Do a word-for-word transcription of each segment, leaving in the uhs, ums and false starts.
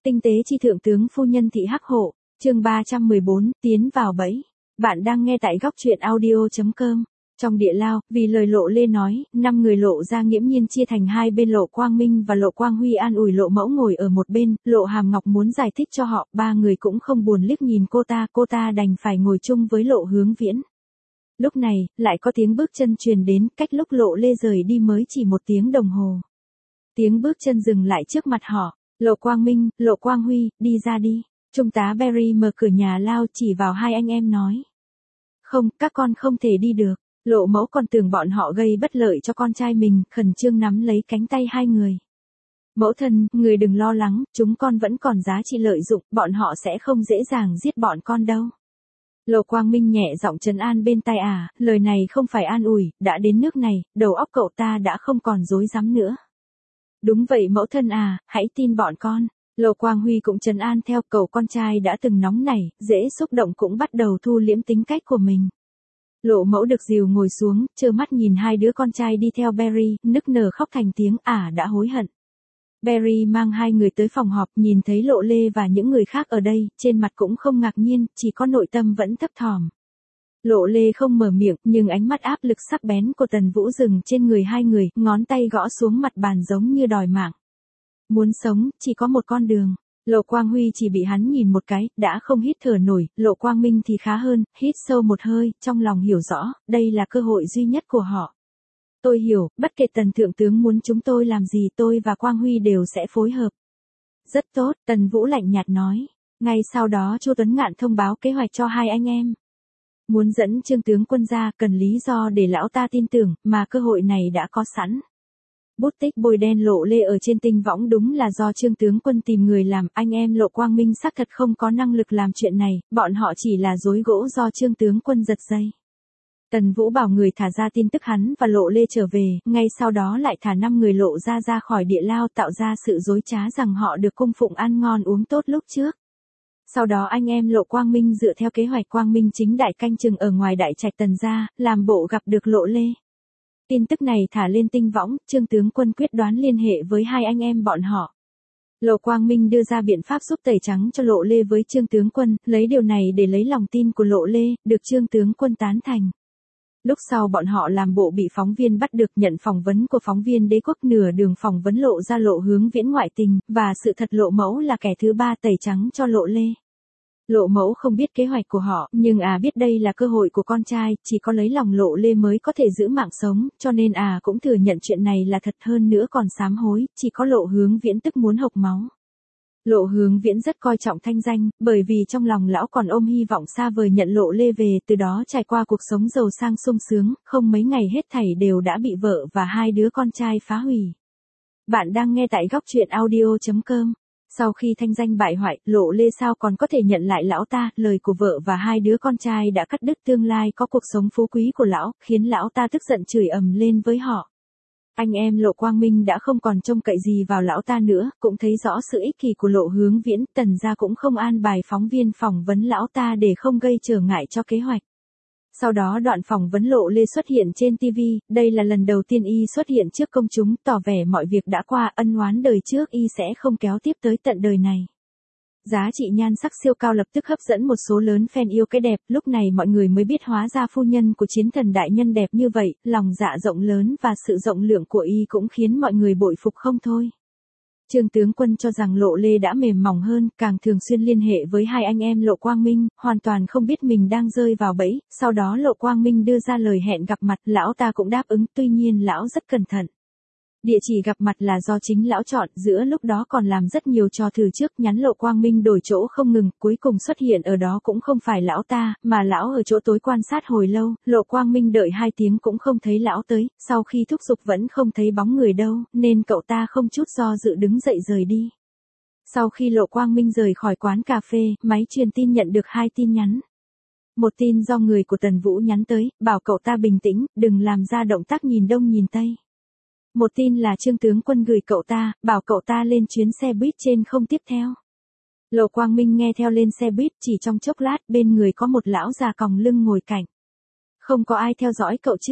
Tinh tế chi thượng tướng phu nhân thị hắc hộ, chương ba trăm mười bốn, tiến vào bẫy. Bạn đang nghe tại góc truyện audio chấm com. Trong địa lao, vì lời Lộ Lê nói, năm người Lộ gia nghiễm nhiên chia thành hai bên, Lộ Quang Minh và Lộ Quang Huy an ủi Lộ Mẫu ngồi ở một bên, Lộ Hàm Ngọc muốn giải thích cho họ, ba người cũng không buồn liếc nhìn cô ta, cô ta đành phải ngồi chung với Lộ Hướng Viễn. Lúc này, lại có tiếng bước chân truyền đến, cách lúc Lộ Lê rời đi mới chỉ một tiếng đồng hồ. Tiếng bước chân dừng lại trước mặt họ. Lộ Quang Minh, Lộ Quang Huy, đi ra đi. Trung tá Barry mở cửa nhà lao chỉ vào hai anh em nói. Không, các con không thể đi được. Lộ Mẫu còn tưởng bọn họ gây bất lợi cho con trai mình, khẩn trương nắm lấy cánh tay hai người. Mẫu thân, người đừng lo lắng, chúng con vẫn còn giá trị lợi dụng, bọn họ sẽ không dễ dàng giết bọn con đâu. Lộ Quang Minh nhẹ giọng trấn an bên tai à, lời này không phải an ủi, đã đến nước này, đầu óc cậu ta đã không còn rối rắm nữa. Đúng vậy mẫu thân à, hãy tin bọn con. Lộ Quang Huy cũng trấn an theo, cậu con trai đã từng nóng nảy, dễ xúc động cũng bắt đầu thu liễm tính cách của mình. Lộ Mẫu được dìu ngồi xuống, trơ mắt nhìn hai đứa con trai đi theo Barry, nức nở khóc thành tiếng, ả đã hối hận. Barry mang hai người tới phòng họp, nhìn thấy Lộ Lê và những người khác ở đây, trên mặt cũng không ngạc nhiên, chỉ có nội tâm vẫn thấp thỏm. Lộ Lê không mở miệng, nhưng ánh mắt áp lực sắc bén của Tần Vũ dừng trên người hai người, ngón tay gõ xuống mặt bàn giống như đòi mạng. Muốn sống, chỉ có một con đường. Lộ Quang Huy chỉ bị hắn nhìn một cái, đã không hít thở nổi, Lộ Quang Minh thì khá hơn, hít sâu một hơi, trong lòng hiểu rõ, đây là cơ hội duy nhất của họ. Tôi hiểu, bất kể Tần Thượng tướng muốn chúng tôi làm gì, tôi và Quang Huy đều sẽ phối hợp. Rất tốt, Tần Vũ lạnh nhạt nói. Ngay sau đó Chu Tuấn Ngạn thông báo kế hoạch cho hai anh em. Muốn dẫn Trương tướng quân ra, cần lý do để lão ta tin tưởng, mà cơ hội này đã có sẵn. Bút tích bôi đen Lộ Lê ở trên tinh võng đúng là do Trương tướng quân tìm người làm, anh em Lộ Quang Minh xác thật không có năng lực làm chuyện này, bọn họ chỉ là rối gỗ do Trương tướng quân giật dây. Tần Vũ bảo người thả ra tin tức hắn và Lộ Lê trở về, ngay sau đó lại thả năm người Lộ ra ra khỏi địa lao, tạo ra sự dối trá rằng họ được cung phụng ăn ngon uống tốt lúc trước. Sau đó anh em Lộ Quang Minh dựa theo kế hoạch Quang Minh chính đại canh chừng ở ngoài đại trạch Tần gia, làm bộ gặp được Lộ Lê. Tin tức này thả lên tinh võng, Trương tướng quân quyết đoán liên hệ với hai anh em bọn họ. Lộ Quang Minh đưa ra biện pháp giúp tẩy trắng cho Lộ Lê với Trương tướng quân, lấy điều này để lấy lòng tin của Lộ Lê, được Trương tướng quân tán thành. Lúc sau bọn họ làm bộ bị phóng viên bắt được, nhận phỏng vấn của phóng viên Đế Quốc, nửa đường phỏng vấn lộ ra Lộ Hướng Viễn ngoại tình, và sự thật Lộ Mẫu là kẻ thứ ba tẩy trắng cho Lộ Lê. Lộ Mẫu không biết kế hoạch của họ, nhưng à biết đây là cơ hội của con trai, chỉ có lấy lòng Lộ Lê mới có thể giữ mạng sống, cho nên à cũng thừa nhận chuyện này là thật, hơn nữa còn sám hối, chỉ có Lộ Hướng Viễn tức muốn hộc máu. Lộ Hướng Viễn rất coi trọng thanh danh, bởi vì trong lòng lão còn ôm hy vọng xa vời nhận Lộ Lê về, từ đó trải qua cuộc sống giàu sang sung sướng, không mấy ngày hết thảy đều đã bị vợ và hai đứa con trai phá hủy. Bạn đang nghe tại góc truyện audio chấm com. Sau khi thanh danh bại hoại, Lộ Lê sao còn có thể nhận lại lão ta, lời của vợ và hai đứa con trai đã cắt đứt tương lai có cuộc sống phú quý của lão, khiến lão ta tức giận chửi ầm lên với họ. Anh em Lộ Quang Minh đã không còn trông cậy gì vào lão ta nữa, cũng thấy rõ sự ích kỷ của Lộ Hướng Viễn, Tần gia cũng không an bài phóng viên phỏng vấn lão ta để không gây trở ngại cho kế hoạch. Sau đó đoạn phỏng vấn Lộ Lê xuất hiện trên ti vi, đây là lần đầu tiên y xuất hiện trước công chúng, tỏ vẻ mọi việc đã qua, ân oán đời trước y sẽ không kéo tiếp tới tận đời này. Giá trị nhan sắc siêu cao lập tức hấp dẫn một số lớn fan yêu cái đẹp, lúc này mọi người mới biết hóa ra phu nhân của chiến thần đại nhân đẹp như vậy, lòng dạ rộng lớn và sự rộng lượng của y cũng khiến mọi người bội phục không thôi. Trương tướng quân cho rằng Lộ Lê đã mềm mỏng hơn, càng thường xuyên liên hệ với hai anh em Lộ Quang Minh, hoàn toàn không biết mình đang rơi vào bẫy, sau đó Lộ Quang Minh đưa ra lời hẹn gặp mặt, lão ta cũng đáp ứng, tuy nhiên lão rất cẩn thận. Địa chỉ gặp mặt là do chính lão chọn, giữa lúc đó còn làm rất nhiều trò thử trước, nhắn Lộ Quang Minh đổi chỗ không ngừng, cuối cùng xuất hiện ở đó cũng không phải lão ta, mà lão ở chỗ tối quan sát hồi lâu, Lộ Quang Minh đợi hai tiếng cũng không thấy lão tới, sau khi thúc giục vẫn không thấy bóng người đâu, nên cậu ta không chút do dự đứng dậy rời đi. Sau khi Lộ Quang Minh rời khỏi quán cà phê, máy truyền tin nhận được hai tin nhắn. Một tin do người của Tần Vũ nhắn tới, bảo cậu ta bình tĩnh, đừng làm ra động tác nhìn đông nhìn tây. Một tin là Trương tướng quân gửi cậu ta, bảo cậu ta lên chuyến xe buýt trên không tiếp theo. Lộ Quang Minh nghe theo lên xe buýt, chỉ trong chốc lát bên người có một lão già còng lưng ngồi cạnh. Không có ai theo dõi cậu chứ?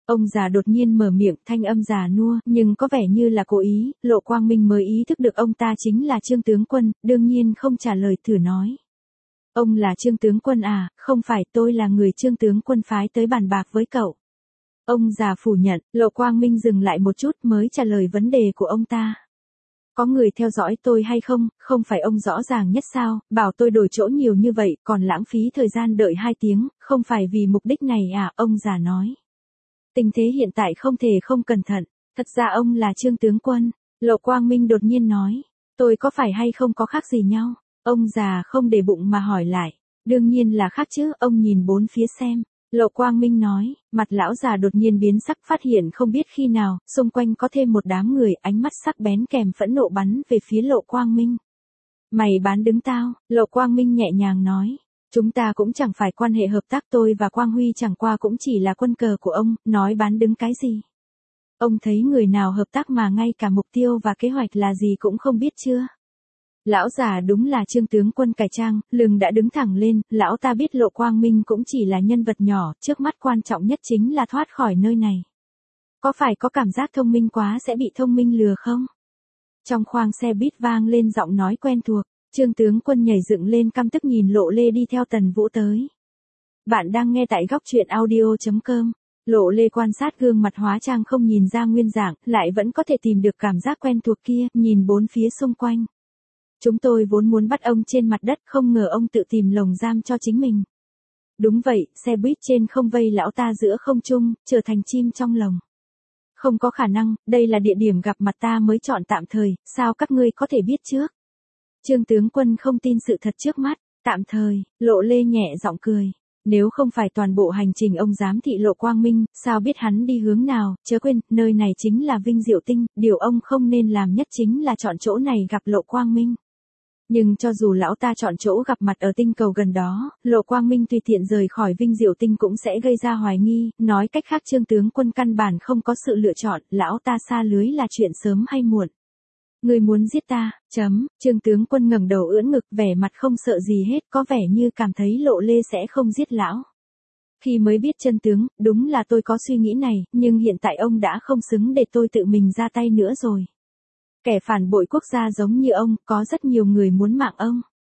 Ông già đột nhiên mở miệng, thanh âm già nua, nhưng có vẻ như là cố ý, Lộ Quang Minh mới ý thức được ông ta chính là Trương tướng quân, đương nhiên không trả lời, thử nói. Ông là Trương tướng quân à, không phải, tôi là người Trương tướng quân phái tới bàn bạc với cậu. Ông già phủ nhận, Lộ Quang Minh dừng lại một chút mới trả lời vấn đề của ông ta. Có người theo dõi tôi hay không, không phải ông rõ ràng nhất sao, bảo tôi đổi chỗ nhiều như vậy, còn lãng phí thời gian đợi hai tiếng, không phải vì mục đích này à, ông già nói. Tình thế hiện tại không thể không cẩn thận, thật ra ông là Trương tướng quân, Lộ Quang Minh đột nhiên nói. Tôi có phải hay không có khác gì nhau, ông già không để bụng mà hỏi lại. Đương nhiên là khác chứ, ông nhìn bốn phía xem. Lộ Quang Minh nói, mặt lão già đột nhiên biến sắc, phát hiện không biết khi nào, xung quanh có thêm một đám người, ánh mắt sắc bén kèm phẫn nộ bắn về phía Lộ Quang Minh. Mày bán đứng tao, Lộ Quang Minh nhẹ nhàng nói. Chúng ta cũng chẳng phải quan hệ hợp tác, tôi và Quang Huy chẳng qua cũng chỉ là quân cờ của ông, nói bán đứng cái gì. Ông thấy người nào hợp tác mà ngay cả mục tiêu và kế hoạch là gì cũng không biết chưa? Lão già đúng là Trương tướng quân cải trang, lưng đã đứng thẳng lên, lão ta biết Lộ Quang Minh cũng chỉ là nhân vật nhỏ, trước mắt quan trọng nhất chính là thoát khỏi nơi này. Có phải có cảm giác thông minh quá sẽ bị thông minh lừa không? Trong khoang xe buýt vang lên giọng nói quen thuộc, Trương tướng quân nhảy dựng lên căm tức nhìn Lộ Lê đi theo Tần Vũ tới. Bạn đang nghe tại góc truyện audio chấm com. Lộ Lê quan sát gương mặt hóa trang không nhìn ra nguyên dạng, lại vẫn có thể tìm được cảm giác quen thuộc kia, nhìn bốn phía xung quanh. Chúng tôi vốn muốn bắt ông trên mặt đất, không ngờ ông tự tìm lồng giam cho chính mình. Đúng vậy, xe buýt trên không vây lão ta giữa không trung, trở thành chim trong lồng. Không có khả năng, đây là địa điểm gặp mặt ta mới chọn tạm thời, sao các ngươi có thể biết trước? Trương tướng quân không tin sự thật trước mắt, tạm thời, Lộ Lê nhẹ giọng cười. Nếu không phải toàn bộ hành trình ông giám thị Lộ Quang Minh, sao biết hắn đi hướng nào, chớ quên, nơi này chính là Vinh Diệu Tinh, điều ông không nên làm nhất chính là chọn chỗ này gặp Lộ Quang Minh. Nhưng cho dù lão ta chọn chỗ gặp mặt ở tinh cầu gần đó, Lộ Quang Minh tùy tiện rời khỏi Vinh Diệu Tinh cũng sẽ gây ra hoài nghi, nói cách khác Trương tướng quân căn bản không có sự lựa chọn, lão ta xa lưới là chuyện sớm hay muộn. Người muốn giết ta, chấm, Trương tướng quân ngẩng đầu ưỡn ngực, vẻ mặt không sợ gì hết, có vẻ như cảm thấy Lộ Lê sẽ không giết lão. Khi mới biết chân tướng, đúng là tôi có suy nghĩ này, nhưng hiện tại ông đã không xứng để tôi tự mình ra tay nữa rồi. Kẻ phản bội quốc gia giống như ông, có rất nhiều người muốn mạng ông.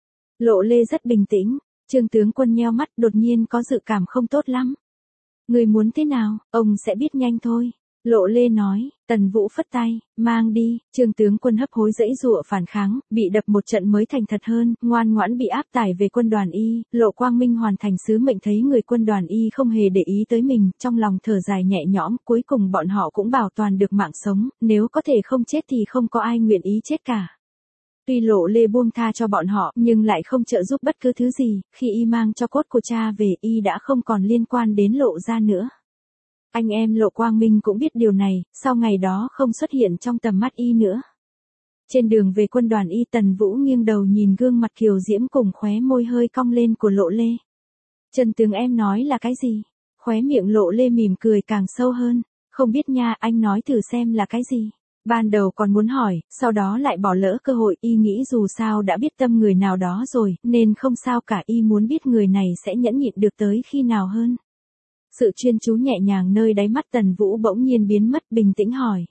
Lộ Lê rất bình tĩnh, Trương tướng quân nheo mắt, đột nhiên có dự cảm không tốt lắm. Người muốn thế nào, ông sẽ biết nhanh thôi. Lộ Lê nói, Tần Vũ phất tay, mang đi, Trương tướng quân hấp hối dãy dụa phản kháng, bị đập một trận mới thành thật hơn, ngoan ngoãn bị áp tải về quân đoàn Y, Lộ Quang Minh hoàn thành sứ mệnh thấy người quân đoàn Y không hề để ý tới mình, trong lòng thở dài nhẹ nhõm, cuối cùng bọn họ cũng bảo toàn được mạng sống, nếu có thể không chết thì không có ai nguyện ý chết cả. Tuy Lộ Lê buông tha cho bọn họ, nhưng lại không trợ giúp bất cứ thứ gì, khi Y mang cho cốt của cha về, Y đã không còn liên quan đến Lộ gia nữa. Anh em Lộ Quang Minh cũng biết điều này, sau ngày đó không xuất hiện trong tầm mắt Y nữa. Trên đường về quân đoàn Y, Tần Vũ nghiêng đầu nhìn gương mặt kiều diễm cùng khóe môi hơi cong lên của Lộ Lê. Trần tướng em nói là cái gì? Khóe miệng Lộ Lê mỉm cười càng sâu hơn. Không biết nha, anh nói thử xem là cái gì? Ban đầu còn muốn hỏi, sau đó lại bỏ lỡ cơ hội. Y nghĩ dù sao đã biết tâm người nào đó rồi, nên không sao cả. Y muốn biết người này sẽ nhẫn nhịn được tới khi nào hơn. Sự chuyên chú nhẹ nhàng nơi đáy mắt Tần Vũ bỗng nhiên biến mất, bình tĩnh hỏi.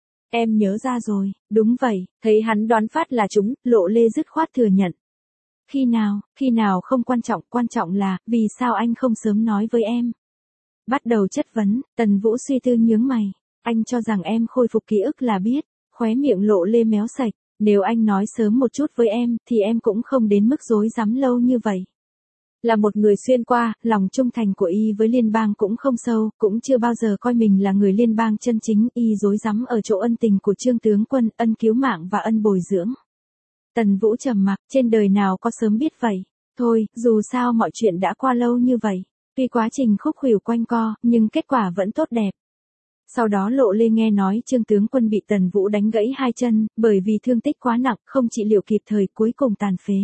Em nhớ ra rồi, đúng vậy, thấy hắn đoán phát là chúng, Lộ Lê dứt khoát thừa nhận. Khi nào, khi nào không quan trọng, quan trọng là, vì sao anh không sớm nói với em? Bắt đầu chất vấn, Tần Vũ suy tư nhướng mày, anh cho rằng em khôi phục ký ức là biết, khóe miệng Lộ Lê méo sạch, nếu anh nói sớm một chút với em, thì em cũng không đến mức rối rắm lâu như vậy. Là một người xuyên qua, lòng trung thành của Y với liên bang cũng không sâu, cũng chưa bao giờ coi mình là người liên bang chân chính. Y rối rắm ở chỗ ân tình của Trương tướng quân, ân cứu mạng và ân bồi dưỡng. Tần Vũ trầm mặc, trên đời nào có sớm biết vậy. Thôi, dù sao mọi chuyện đã qua lâu như vậy. Tuy quá trình khúc khuỷu quanh co, nhưng kết quả vẫn tốt đẹp. Sau đó Lộ Lê nghe nói Trương tướng quân bị Tần Vũ đánh gãy hai chân, bởi vì thương tích quá nặng, không trị liệu kịp thời, cuối cùng tàn phế.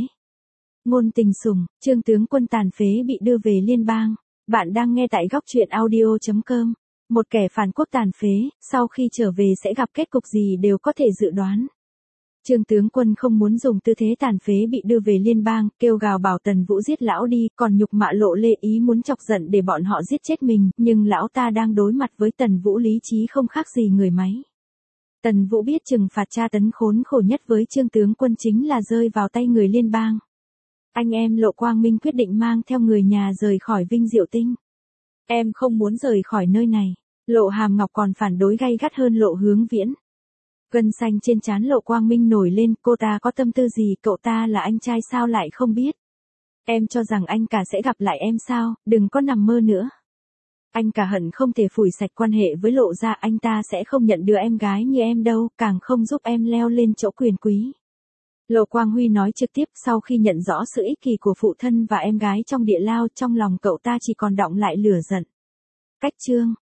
Ngôn tình sủng, Trương tướng quân tàn phế bị đưa về liên bang. Bạn đang nghe tại góc truyện audio chấm com. Một kẻ phản quốc tàn phế, sau khi trở về sẽ gặp kết cục gì đều có thể dự đoán. Trương tướng quân không muốn dùng tư thế tàn phế bị đưa về liên bang, kêu gào bảo Tần Vũ giết lão đi, còn nhục mạ Lộ Lê ý muốn chọc giận để bọn họ giết chết mình, nhưng lão ta đang đối mặt với Tần Vũ lý trí không khác gì người máy. Tần Vũ biết trừng phạt tra tấn khốn khổ nhất với Trương tướng quân chính là rơi vào tay người liên bang. Anh em Lộ Quang Minh quyết định mang theo người nhà rời khỏi Vinh Diệu Tinh. Em không muốn rời khỏi nơi này. Lộ Hàm Ngọc còn phản đối gay gắt hơn Lộ Hướng Viễn. Gân xanh trên trán Lộ Quang Minh nổi lên, cô ta có tâm tư gì, cậu ta là anh trai sao lại không biết. Em cho rằng anh cả sẽ gặp lại em sao, đừng có nằm mơ nữa. Anh cả hận không thể phủi sạch quan hệ với Lộ gia, anh ta sẽ không nhận đứa em gái như em đâu, càng không giúp em leo lên chỗ quyền quý. Lộ Quang Huy nói trực tiếp sau khi nhận rõ sự ích kỷ của phụ thân và em gái trong địa lao, trong lòng cậu ta chỉ còn đọng lại lửa giận. Cách chương